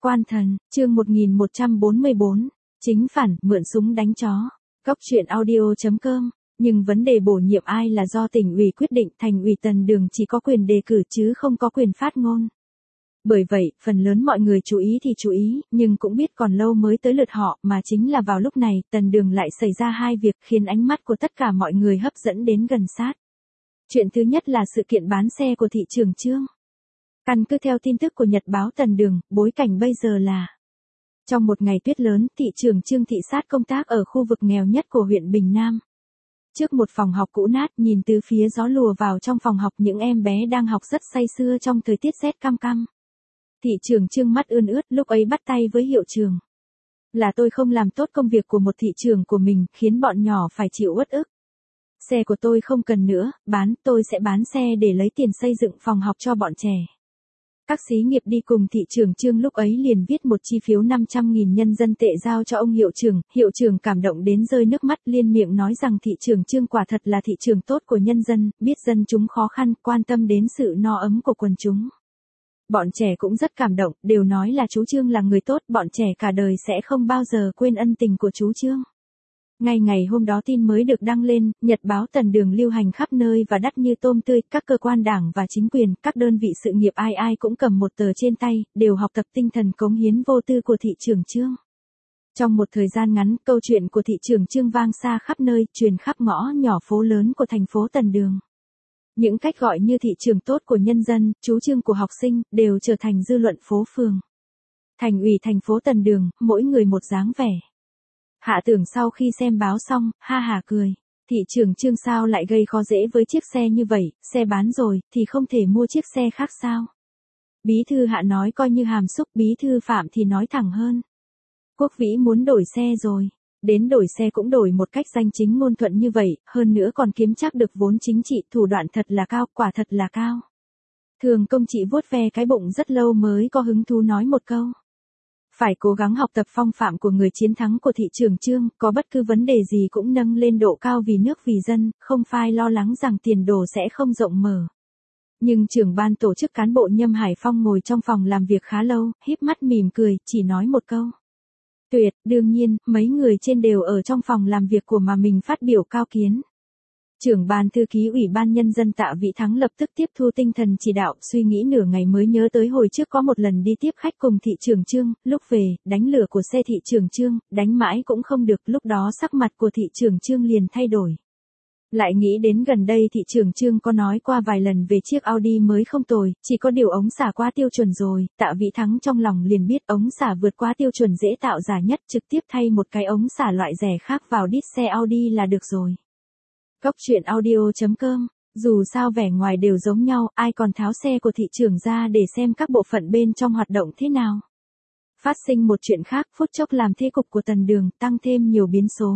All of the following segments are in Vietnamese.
Quan thần, chương 1144, chính phản, mượn súng đánh chó. Góc truyện audio.com, nhưng vấn đề bổ nhiệm ai là do tỉnh ủy quyết định, thành ủy Tần Đường chỉ có quyền đề cử chứ không có quyền phát ngôn. Bởi vậy, phần lớn mọi người chú ý thì chú ý, nhưng cũng biết còn lâu mới tới lượt họ, mà chính là vào lúc này, Tần Đường lại xảy ra hai việc khiến ánh mắt của tất cả mọi người hấp dẫn đến gần sát. Chuyện thứ nhất là sự kiện bán xe của thị trưởng Trương. Căn cứ theo tin tức của Nhật báo Tần Đường, bối cảnh bây giờ là trong một ngày tuyết lớn, thị trưởng Trương thị sát công tác ở khu vực nghèo nhất của huyện Bình Nam. Trước một phòng học cũ nát, nhìn từ phía gió lùa vào trong phòng học, những em bé đang học rất say sưa trong thời tiết rét căm căm. Thị trưởng Trương mắt ươn ướt, lúc ấy bắt tay với hiệu trưởng. Là tôi không làm tốt công việc của một thị trưởng của mình, khiến bọn nhỏ phải chịu uất ức. Xe của tôi không cần nữa, tôi sẽ bán xe để lấy tiền xây dựng phòng học cho bọn trẻ. Các xí nghiệp đi cùng thị trưởng Trương lúc ấy liền viết một chi phiếu 500.000 nhân dân tệ giao cho ông hiệu trưởng cảm động đến rơi nước mắt, liên miệng nói rằng thị trưởng Trương quả thật là thị trưởng tốt của nhân dân, biết dân chúng khó khăn, quan tâm đến sự no ấm của quần chúng. Bọn trẻ cũng rất cảm động, đều nói là chú Trương là người tốt, bọn trẻ cả đời sẽ không bao giờ quên ân tình của chú Trương. Ngay ngày hôm đó tin mới được đăng lên, Nhật báo Tần Đường lưu hành khắp nơi và đắt như tôm tươi, các cơ quan đảng và chính quyền, các đơn vị sự nghiệp ai cũng cầm một tờ trên tay, đều học tập tinh thần cống hiến vô tư của thị trưởng Trương. Trong một thời gian ngắn, câu chuyện của thị trưởng Trương vang xa khắp nơi, truyền khắp ngõ nhỏ phố lớn của thành phố Tần Đường. Những cách gọi như thị trưởng tốt của nhân dân, chú Trương của học sinh, đều trở thành dư luận phố phường. Thành ủy thành phố Tần Đường, mỗi người một dáng vẻ. Hạ Tưởng sau khi xem báo xong, ha hả cười. Thị trưởng Trương sao lại gây khó dễ với chiếc xe như vậy, xe bán rồi, thì không thể mua chiếc xe khác sao? Bí thư Hạ nói coi như hàm xúc, bí thư Phạm thì nói thẳng hơn. Quốc Vĩ muốn đổi xe rồi. Đến đổi xe cũng đổi một cách danh chính ngôn thuận như vậy, hơn nữa còn kiếm chắc được vốn chính trị, thủ đoạn thật là cao, quả thật là cao. Thường Công chị vuốt ve cái bụng rất lâu mới có hứng thú nói một câu. Phải cố gắng học tập phong phạm của người chiến thắng của thị trưởng Trương, có bất cứ vấn đề gì cũng nâng lên độ cao vì nước vì dân, không phải lo lắng rằng tiền đồ sẽ không rộng mở. Nhưng trưởng ban tổ chức cán bộ Nhâm Hải Phong ngồi trong phòng làm việc khá lâu, híp mắt mỉm cười, chỉ nói một câu. Tuyệt, đương nhiên, mấy người trên đều ở trong phòng làm việc của mà mình phát biểu cao kiến. Trưởng ban thư ký Ủy ban Nhân dân Tạ Vĩ Thắng lập tức tiếp thu tinh thần chỉ đạo, suy nghĩ nửa ngày mới nhớ tới hồi trước có một lần đi tiếp khách cùng thị trưởng Trương, lúc về, đánh lửa của xe thị trưởng Trương, đánh mãi cũng không được, lúc đó sắc mặt của thị trưởng Trương liền thay đổi. Lại nghĩ đến gần đây thị trưởng Trương có nói qua vài lần về chiếc Audi mới không tồi, chỉ có điều ống xả quá tiêu chuẩn rồi, Tạ Vĩ Thắng trong lòng liền biết ống xả vượt quá tiêu chuẩn dễ tạo giả nhất, trực tiếp thay một cái ống xả loại rẻ khác vào đít xe Audi là được rồi. Góc truyện audio.com, dù sao vẻ ngoài đều giống nhau, ai còn tháo xe của thị trưởng ra để xem các bộ phận bên trong hoạt động thế nào. Phát sinh một chuyện khác, phút chốc làm thế cục của Tần Đường, tăng thêm nhiều biến số.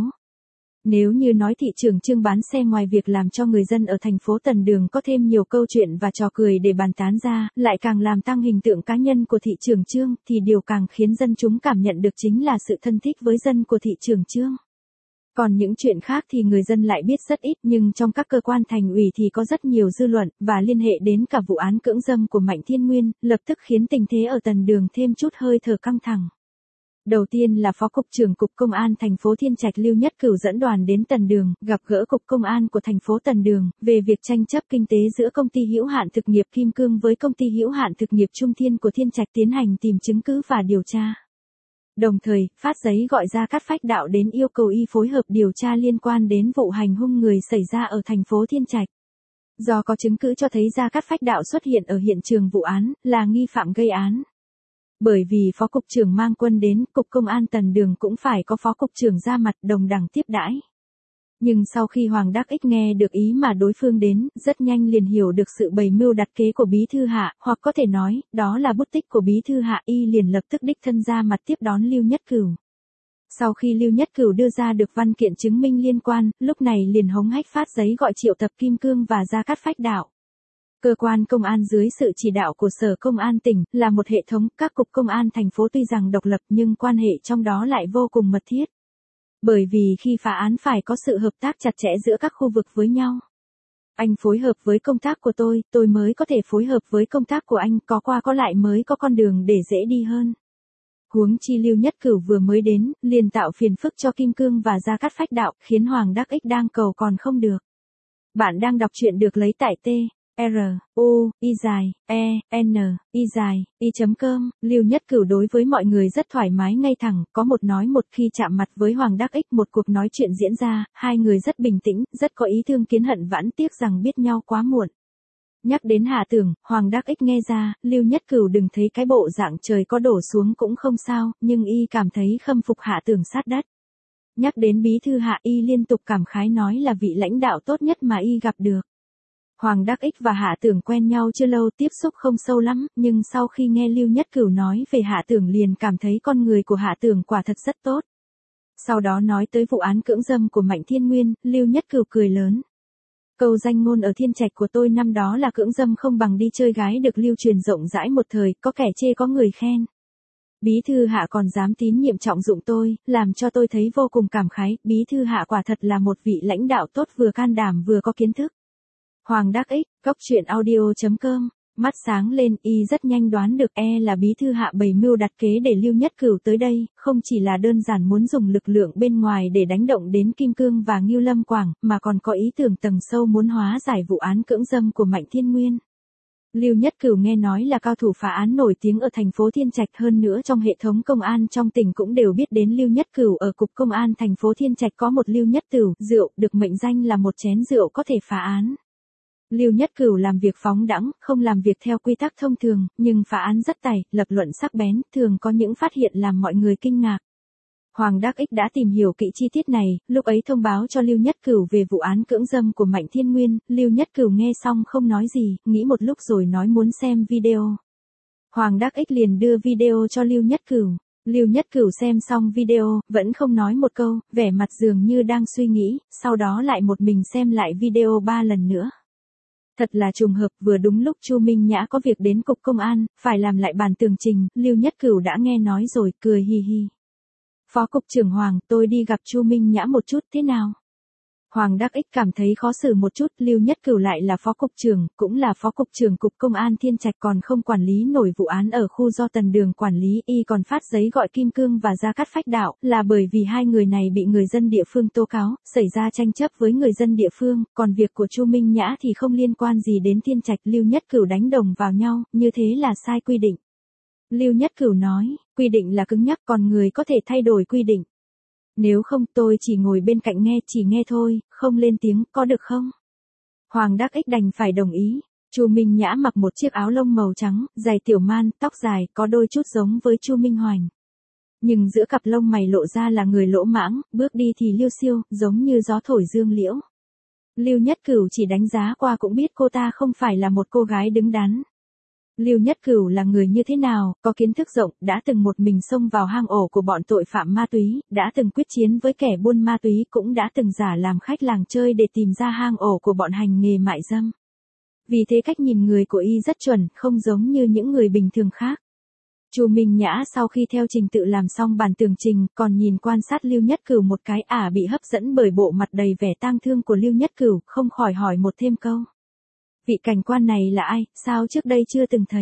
Nếu như nói thị trưởng Trương bán xe ngoài việc làm cho người dân ở thành phố Tần Đường có thêm nhiều câu chuyện và trò cười để bàn tán ra, lại càng làm tăng hình tượng cá nhân của thị trưởng Trương, thì điều càng khiến dân chúng cảm nhận được chính là sự thân thích với dân của thị trưởng Trương. Còn những chuyện khác thì người dân lại biết rất ít, nhưng trong các cơ quan thành ủy thì có rất nhiều dư luận, và liên hệ đến cả vụ án cưỡng dâm của Mạnh Thiên Nguyên, lập tức khiến tình thế ở Tần Đường thêm chút hơi thở căng thẳng. Đầu tiên là Phó Cục trưởng Cục Công an thành phố Thiên Trạch Lưu Nhất Cửu dẫn đoàn đến Tần Đường, gặp gỡ Cục Công an của thành phố Tần Đường, về việc tranh chấp kinh tế giữa công ty hữu hạn thực nghiệp Kim Cương với công ty hữu hạn thực nghiệp Trung Thiên của Thiên Trạch tiến hành tìm chứng cứ và điều tra. Đồng thời, phát giấy gọi Gia Cát Phách Đạo đến yêu cầu y phối hợp điều tra liên quan đến vụ hành hung người xảy ra ở thành phố Thiên Trạch. Do có chứng cứ cho thấy Gia Cát Phách Đạo xuất hiện ở hiện trường vụ án, là nghi phạm gây án. Bởi vì Phó Cục trưởng mang quân đến, Cục Công an Tần Đường cũng phải có Phó Cục trưởng ra mặt đồng đẳng tiếp đãi. Nhưng sau khi Hoàng Đắc Ích nghe được ý mà đối phương đến, rất nhanh liền hiểu được sự bày mưu đặt kế của Bí thư Hạ, hoặc có thể nói, đó là bút tích của Bí thư Hạ, y liền lập tức đích thân ra mặt tiếp đón Lưu Nhất Cửu. Sau khi Lưu Nhất Cửu đưa ra được văn kiện chứng minh liên quan, lúc này liền hống hách phát giấy gọi triệu tập Kim Cương và Gia Cát Phách Đạo. Cơ quan công an dưới sự chỉ đạo của Sở Công an tỉnh, là một hệ thống, các cục công an thành phố tuy rằng độc lập nhưng quan hệ trong đó lại vô cùng mật thiết. Bởi vì khi phá án phải có sự hợp tác chặt chẽ giữa các khu vực với nhau. Anh phối hợp với công tác của tôi mới có thể phối hợp với công tác của anh, có qua có lại mới có con đường để dễ đi hơn. Huống chi Lưu Nhất Cửu vừa mới đến, liền tạo phiền phức cho Kim Cương và Gia Cát Phách đạo, khiến Hoàng Đắc Ích đang cầu còn không được. Bạn đang đọc truyện được lấy tại T. R, U, I dài, E, N, I dài, I.com, Lưu Nhất Cửu đối với mọi người rất thoải mái ngay thẳng, có một nói một khi chạm mặt với Hoàng Đắc Ích một cuộc nói chuyện diễn ra, hai người rất bình tĩnh, rất có ý thương kiến hận vãn tiếc rằng biết nhau quá muộn. Nhắc đến Hạ Tưởng, Hoàng Đắc Ích nghe ra, Lưu Nhất Cửu đừng thấy cái bộ dạng trời có đổ xuống cũng không sao, nhưng y cảm thấy khâm phục Hạ Tưởng sát đất. Nhắc đến bí thư Hạ y liên tục cảm khái nói là vị lãnh đạo tốt nhất mà y gặp được. Hoàng Đắc Ích và Hạ Tưởng quen nhau chưa lâu tiếp xúc không sâu lắm, nhưng sau khi nghe Lưu Nhất Cửu nói về Hạ Tưởng liền cảm thấy con người của Hạ Tưởng quả thật rất tốt. Sau đó nói tới vụ án cưỡng dâm của Mạnh Thiên Nguyên, Lưu Nhất Cửu cười lớn. Câu danh ngôn ở Thiên Trạch của tôi năm đó là cưỡng dâm không bằng đi chơi gái được lưu truyền rộng rãi một thời, có kẻ chê có người khen. Bí thư Hạ còn dám tín nhiệm trọng dụng tôi, làm cho tôi thấy vô cùng cảm khái, bí thư Hạ quả thật là một vị lãnh đạo tốt vừa can đảm vừa có kiến thức. Hoàng Đắc Ích, Cốc truyện audio.com, mắt sáng lên, y rất nhanh đoán được là bí thư Hạ bày mưu đặt kế để Lưu Nhất Cửu tới đây, không chỉ là đơn giản muốn dùng lực lượng bên ngoài để đánh động đến Kim Cương và Ngưu Lâm Quảng, mà còn có ý tưởng tầng sâu muốn hóa giải vụ án cưỡng dâm của Mạnh Thiên Nguyên. Lưu Nhất Cửu nghe nói là cao thủ phá án nổi tiếng ở thành phố Thiên Trạch, hơn nữa trong hệ thống công an trong tỉnh cũng đều biết đến Lưu Nhất Cửu. Ở cục công an thành phố Thiên Trạch có một Lưu Nhất Cửu, rượu được mệnh danh là một chén rượu có thể phá án. Lưu Nhất Cửu làm việc phóng đãng, không làm việc theo quy tắc thông thường, nhưng phá án rất tài, lập luận sắc bén, thường có những phát hiện làm mọi người kinh ngạc. Hoàng Đắc Ích đã tìm hiểu kỹ chi tiết này, lúc ấy thông báo cho Lưu Nhất Cửu về vụ án cưỡng dâm của Mạnh Thiên Nguyên, Lưu Nhất Cửu nghe xong không nói gì, nghĩ một lúc rồi nói muốn xem video. Hoàng Đắc Ích liền đưa video cho Lưu Nhất Cửu. Lưu Nhất Cửu xem xong video, vẫn không nói một câu, vẻ mặt dường như đang suy nghĩ, sau đó lại một mình xem lại video 3 lần nữa. Thật là trùng hợp, vừa đúng lúc Chu Minh Nhã có việc đến cục công an, phải làm lại bản tường trình, Lưu Nhất Cửu đã nghe nói rồi, cười hi hi. Phó cục trưởng Hoàng, tôi đi gặp Chu Minh Nhã một chút, thế nào? Hoàng Đắc Ích cảm thấy khó xử một chút, Lưu Nhất Cửu lại là phó cục trưởng, cũng là phó cục trưởng cục công an Thiên Trạch còn không quản lý nổi vụ án ở khu do Tần Đường quản lý, y còn phát giấy gọi Kim Cương và Gia Cát Phách đạo, là bởi vì hai người này bị người dân địa phương tố cáo, xảy ra tranh chấp với người dân địa phương, còn việc của Chu Minh Nhã thì không liên quan gì đến Thiên Trạch. Lưu Nhất Cửu đánh đồng vào nhau, như thế là sai quy định. Lưu Nhất Cửu nói, quy định là cứng nhắc, còn người có thể thay đổi quy định. Nếu không tôi chỉ ngồi bên cạnh nghe, chỉ nghe thôi, không lên tiếng, có được không? Hoàng Đắc Ích đành phải đồng ý. Chu Minh Nhã mặc một chiếc áo lông màu trắng, giày tiểu man, tóc dài, có đôi chút giống với Chu Minh Hoành. Nhưng giữa cặp lông mày lộ ra là người lỗ mãng, bước đi thì liêu xiêu, giống như gió thổi dương liễu. Lưu Nhất Cửu chỉ đánh giá qua cũng biết cô ta không phải là một cô gái đứng đắn. Lưu Nhất Cửu là người như thế nào, có kiến thức rộng, đã từng một mình xông vào hang ổ của bọn tội phạm ma túy, đã từng quyết chiến với kẻ buôn ma túy, cũng đã từng giả làm khách làng chơi để tìm ra hang ổ của bọn hành nghề mại dâm. Vì thế cách nhìn người của y rất chuẩn, không giống như những người bình thường khác. Chu Minh Nhã sau khi theo trình tự làm xong bản tường trình, còn nhìn quan sát Lưu Nhất Cửu một cái, bị hấp dẫn bởi bộ mặt đầy vẻ tang thương của Lưu Nhất Cửu, không khỏi hỏi một thêm câu. Vị cảnh quan này là ai, sao trước đây chưa từng thấy?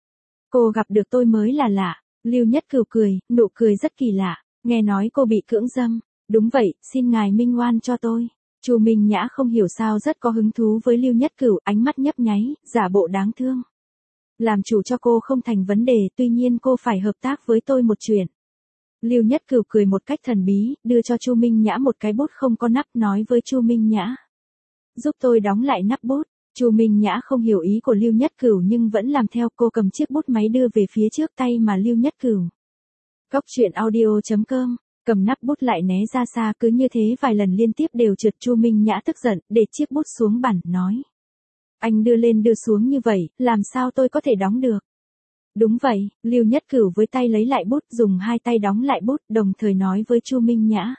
Cô gặp được tôi mới là lạ. Lưu Nhất Cửu cười, nụ cười rất kỳ lạ. Nghe nói cô bị cưỡng dâm. Đúng vậy, xin ngài minh oan cho tôi. Chu Minh Nhã không hiểu sao rất có hứng thú với Lưu Nhất Cửu, ánh mắt nhấp nháy, giả bộ đáng thương. Làm chủ cho cô không thành vấn đề, tuy nhiên cô phải hợp tác với tôi một chuyện. Lưu Nhất Cửu cười một cách thần bí, đưa cho Chu Minh Nhã một cái bút không có nắp, nói với Chu Minh Nhã. Giúp tôi đóng lại nắp bút. Chu Minh Nhã không hiểu ý của Lưu Nhất Cửu nhưng vẫn làm theo, cô cầm chiếc bút máy đưa về phía trước tay mà Lưu Nhất Cửu. Cốc truyện audio.com, cầm nắp bút lại né ra xa, cứ như thế vài lần liên tiếp đều trượt. Chu Minh Nhã tức giận, để chiếc bút xuống bàn, nói. Anh đưa lên đưa xuống như vậy, làm sao tôi có thể đóng được? Đúng vậy, Lưu Nhất Cửu với tay lấy lại bút, dùng hai tay đóng lại bút, đồng thời nói với Chu Minh Nhã.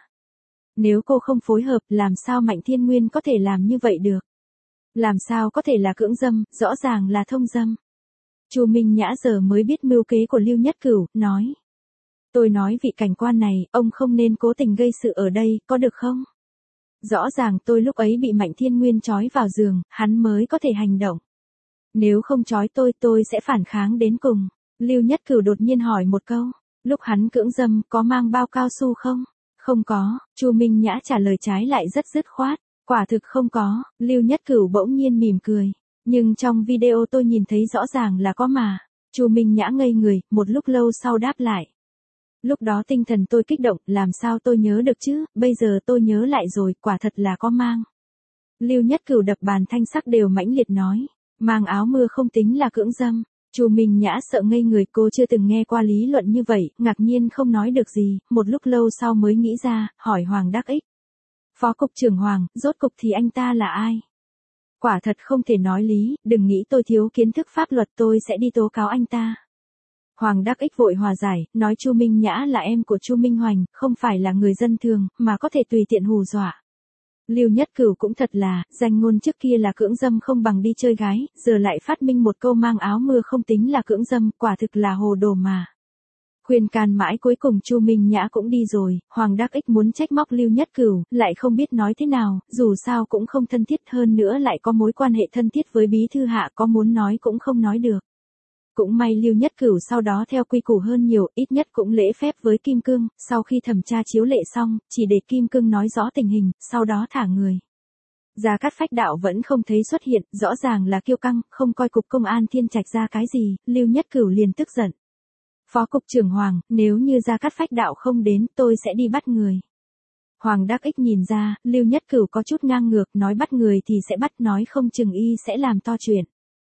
Nếu cô không phối hợp, làm sao Mạnh Thiên Nguyên có thể làm như vậy được? Làm sao có thể là cưỡng dâm, rõ ràng là thông dâm. Chu Minh Nhã giờ mới biết mưu kế của Lưu Nhất Cửu, nói. Tôi nói vị cảnh quan này, ông không nên cố tình gây sự ở đây, có được không? Rõ ràng tôi lúc ấy bị Mạnh Thiên Nguyên trói vào giường, hắn mới có thể hành động. Nếu không trói tôi sẽ phản kháng đến cùng. Lưu Nhất Cửu đột nhiên hỏi một câu. Lúc hắn cưỡng dâm có mang bao cao su không? Không có, Chu Minh Nhã trả lời trái lại rất dứt khoát. Quả thực không có, Lưu Nhất Cửu bỗng nhiên mỉm cười. Nhưng trong video tôi nhìn thấy rõ ràng là có mà. Chu Minh Nhã ngây người, một lúc lâu sau đáp lại. Lúc đó tinh thần tôi kích động, làm sao tôi nhớ được chứ, bây giờ tôi nhớ lại rồi, quả thật là có mang. Lưu Nhất Cửu đập bàn thanh sắc đều mãnh liệt nói. Mang áo mưa không tính là cưỡng dâm. Chu Minh Nhã sợ ngây người, cô chưa từng nghe qua lý luận như vậy, ngạc nhiên không nói được gì, một lúc lâu sau mới nghĩ ra, hỏi Hoàng Đắc Ích. Phó cục trưởng Hoàng, rốt cục thì anh ta là ai? Quả thật không thể nói lý, đừng nghĩ tôi thiếu kiến thức pháp luật, tôi sẽ đi tố cáo anh ta. Hoàng Đắc Ích vội hòa giải, nói Chu Minh Nhã là em của Chu Minh Hoành, không phải là người dân thường, mà có thể tùy tiện hù dọa. Lưu Nhất Cửu cũng thật là, danh ngôn trước kia là cưỡng dâm không bằng đi chơi gái, giờ lại phát minh một câu mang áo mưa không tính là cưỡng dâm, quả thực là hồ đồ mà. Khuyên can mãi cuối cùng Chu Minh Nhã cũng đi rồi, Hoàng Đắc Ích muốn trách móc Lưu Nhất Cửu, lại không biết nói thế nào, dù sao cũng không thân thiết, hơn nữa lại có mối quan hệ thân thiết với bí thư hạ, có muốn nói cũng không nói được. Cũng may Lưu Nhất Cửu sau đó theo quy củ hơn nhiều, ít nhất cũng lễ phép với Kim Cương, sau khi thẩm tra chiếu lệ xong, chỉ để Kim Cương nói rõ tình hình, sau đó thả người. Gia Cát Phách Đạo vẫn không thấy xuất hiện, rõ ràng là kiêu căng, không coi cục công an Thiên Trạch ra cái gì, Lưu Nhất Cửu liền tức giận. Phó cục trưởng Hoàng, nếu như Gia Cát Phách Đạo không đến, tôi sẽ đi bắt người. Hoàng Đắc Ích nhìn ra, Lưu Nhất Cửu có chút ngang ngược, nói bắt người thì sẽ bắt, nói không chừng y sẽ làm to chuyện.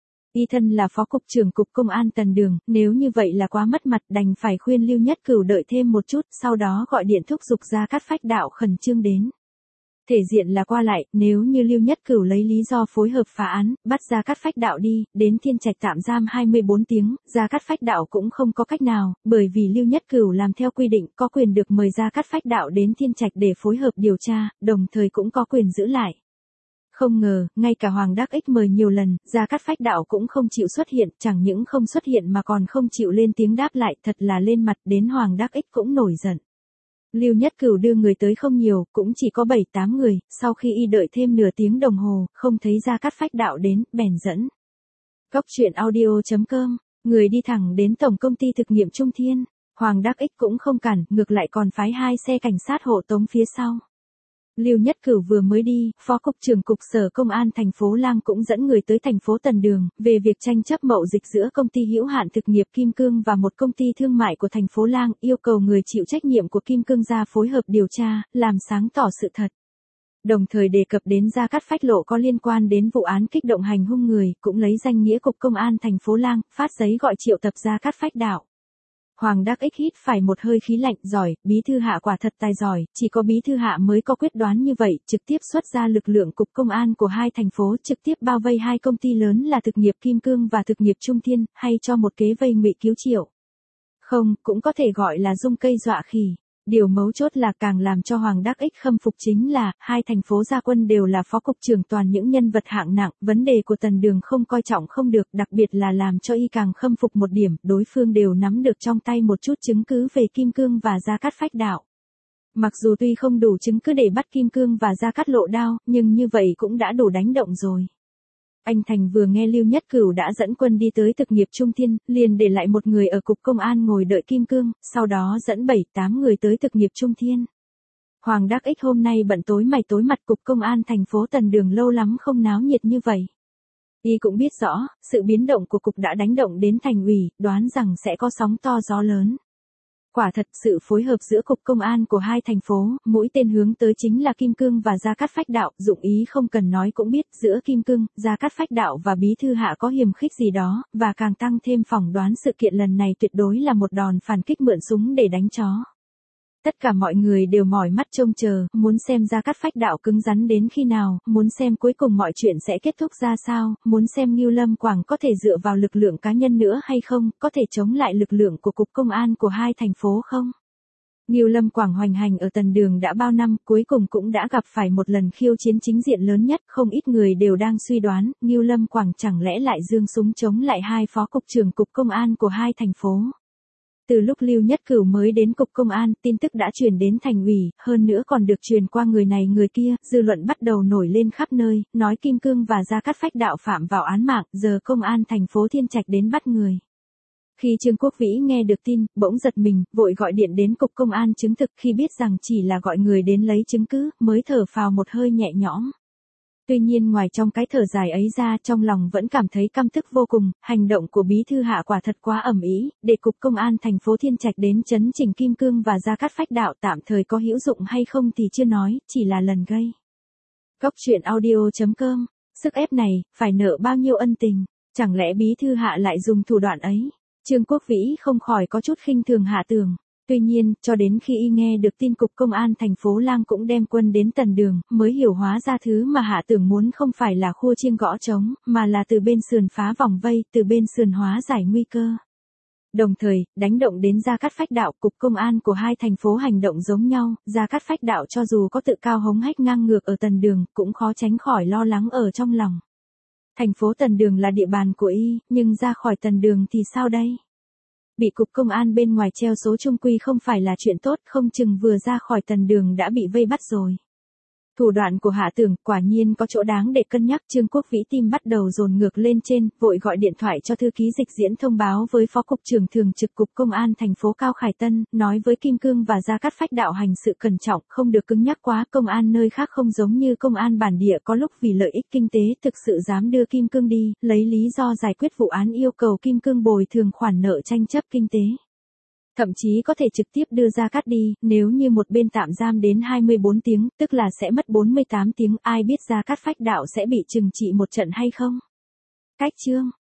Y thân là phó cục trưởng cục công an Tần Đường, nếu như vậy là quá mất mặt, đành phải khuyên Lưu Nhất Cửu đợi thêm một chút, sau đó gọi điện thúc giục Gia Cát Phách Đạo khẩn trương đến. Thể diện là qua lại, nếu như Lưu Nhất Cửu lấy lý do phối hợp phá án, bắt Gia Cát Phách Đạo đi, đến Thiên Trạch tạm giam 24 tiếng, Gia Cát Phách Đạo cũng không có cách nào, bởi vì Lưu Nhất Cửu làm theo quy định, có quyền được mời Gia Cát Phách Đạo đến Thiên Trạch để phối hợp điều tra, đồng thời cũng có quyền giữ lại. Không ngờ, ngay cả Hoàng Đắc Ích mời nhiều lần, Gia Cát Phách Đạo cũng không chịu xuất hiện, chẳng những không xuất hiện mà còn không chịu lên tiếng đáp lại, thật là lên mặt, đến Hoàng Đắc Ích cũng nổi giận. Lưu Nhất Cửu đưa người tới không nhiều, cũng chỉ có 7-8 người, sau khi y đợi thêm nửa tiếng đồng hồ, không thấy Gia Cát Phách Đạo đến, bèn dẫn. Cóc truyện audio.com, người đi thẳng đến Tổng Công ty Thực nghiệm Trung Thiên, Hoàng Đắc Ích cũng không cản, ngược lại còn phái 2 xe cảnh sát hộ tống phía sau. Lưu Nhất Cửu vừa mới đi, Phó cục trưởng cục sở công an thành phố Lang cũng dẫn người tới thành phố Tần Đường, về việc tranh chấp mậu dịch giữa công ty hữu hạn thực nghiệp Kim Cương và một công ty thương mại của thành phố Lang, yêu cầu người chịu trách nhiệm của Kim Cương ra phối hợp điều tra, làm sáng tỏ sự thật. Đồng thời đề cập đến Gia Cát Phách Lộ có liên quan đến vụ án kích động hành hung người, cũng lấy danh nghĩa cục công an thành phố Lang, phát giấy gọi triệu tập Gia Cát Phách Đạo. Hoàng Đắc Ích hít phải một hơi khí lạnh, giỏi, bí thư hạ quả thật tài giỏi, chỉ có bí thư hạ mới có quyết đoán như vậy, trực tiếp xuất ra lực lượng cục công an của 2 thành phố, trực tiếp bao vây 2 công ty lớn là thực nghiệp Kim Cương và thực nghiệp Trung Thiên, hay cho một kế vây ngụy cứu triệu. Không, cũng có thể gọi là dung cây dọa khỉ. Điều mấu chốt là càng làm cho Hoàng Đắc Ích khâm phục chính là, 2 thành phố gia quân đều là phó cục trưởng toàn những nhân vật hạng nặng, vấn đề của Tần Đường không coi trọng không được, đặc biệt là làm cho y càng khâm phục một điểm, đối phương đều nắm được trong tay một chút chứng cứ về Kim Cương và Gia Cát Phách Đạo. Mặc dù tuy không đủ chứng cứ để bắt Kim Cương và Gia Cát Lộ đao, nhưng như vậy cũng đã đủ đánh động rồi. Anh Thành vừa nghe Lưu Nhất Cửu đã dẫn quân đi tới thực nghiệp Trung Thiên, liền để lại một người ở cục công an ngồi đợi Kim Cương, sau đó dẫn 7-8 người tới thực nghiệp Trung Thiên. Hoàng Đắc Ích hôm nay bận tối mày tối mặt, cục công an thành phố Tần Đường lâu lắm không náo nhiệt như vậy. Y cũng biết rõ, sự biến động của cục đã đánh động đến thành ủy, đoán rằng sẽ có sóng to gió lớn. Quả thật sự phối hợp giữa cục công an của 2 thành phố, mũi tên hướng tới chính là Kim Cương và Gia Cát Phách Đạo, dụng ý không cần nói cũng biết, giữa Kim Cương, Gia Cát Phách Đạo và bí thư hạ có hiềm khích gì đó, và càng tăng thêm phỏng đoán sự kiện lần này tuyệt đối là một đòn phản kích mượn súng để đánh chó. Tất cả mọi người đều mỏi mắt trông chờ, muốn xem Gia Cát Phách Đạo cứng rắn đến khi nào, muốn xem cuối cùng mọi chuyện sẽ kết thúc ra sao, muốn xem Ngưu Lâm Quảng có thể dựa vào lực lượng cá nhân nữa hay không, có thể chống lại lực lượng của cục công an của 2 thành phố không. Ngưu Lâm Quảng hoành hành ở Tần Đường đã bao năm, cuối cùng cũng đã gặp phải một lần khiêu chiến chính diện lớn nhất, không ít người đều đang suy đoán, Ngưu Lâm Quảng chẳng lẽ lại giương súng chống lại 2 phó cục trưởng cục công an của 2 thành phố. Từ lúc Lưu Nhất Cửu mới đến cục công an, tin tức đã truyền đến thành ủy, hơn nữa còn được truyền qua người này người kia, dư luận bắt đầu nổi lên khắp nơi, nói Kim Cương và Gia Cát Phách Đạo phạm vào án mạng, giờ công an thành phố Thiên Trạch đến bắt người. Khi Trương Quốc Vĩ nghe được tin, bỗng giật mình, vội gọi điện đến cục công an chứng thực, khi biết rằng chỉ là gọi người đến lấy chứng cứ, mới thở phào một hơi nhẹ nhõm. Tuy nhiên ngoài trong cái thở dài ấy ra, trong lòng vẫn cảm thấy căm tức vô cùng, hành động của bí thư Hạ quả thật quá ầm ĩ, để cục công an thành phố Thiên Trạch đến trấn chỉnh kim cương và Gia Cát Phách Đạo tạm thời có hữu dụng hay không thì chưa nói, chỉ là lần gây. Góc truyện audio.com, sức ép này, phải nợ bao nhiêu ân tình, chẳng lẽ bí thư Hạ lại dùng thủ đoạn ấy? Trương Quốc Vĩ không khỏi có chút khinh thường Hạ Tường. Tuy nhiên, cho đến khi y nghe được tin cục công an thành phố Lang cũng đem quân đến Tần Đường, mới hiểu hóa ra thứ mà Hạ Tường muốn không phải là khua chiêng gõ trống, mà là từ bên sườn phá vòng vây, từ bên sườn hóa giải nguy cơ. Đồng thời, đánh động đến Gia Cát Phách Đạo, cục công an của hai thành phố hành động giống nhau, Gia Cát Phách Đạo cho dù có tự cao hống hách ngang ngược ở Tần Đường, cũng khó tránh khỏi lo lắng ở trong lòng. Thành phố Tần Đường là địa bàn của y, nhưng ra khỏi Tần Đường thì sao đây? Bị cục công an bên ngoài treo số trung quy không phải là chuyện tốt, không chừng vừa ra khỏi Tần Đường đã bị vây bắt rồi. Thủ đoạn của Hạ Tường quả nhiên có chỗ đáng để cân nhắc. Trương Quốc Vĩ tim bắt đầu dồn ngược lên trên, vội gọi điện thoại cho thư ký Dịch Diễn thông báo với Phó cục trưởng thường trực cục công an thành phố Cao Khải Tân, nói với Kim Cương và Gia Cát Phách Đạo hành sự cẩn trọng, không được cứng nhắc quá. Công an nơi khác không giống như công an bản địa có lúc vì lợi ích kinh tế thực sự dám đưa Kim Cương đi, lấy lý do giải quyết vụ án yêu cầu Kim Cương bồi thường khoản nợ tranh chấp kinh tế. Thậm chí có thể trực tiếp đưa Gia Cát đi, nếu như một bên tạm giam đến 24 tiếng, tức là sẽ mất 48 tiếng, ai biết Gia Cát Phách Đạo sẽ bị trừng trị một trận hay không? Cách chương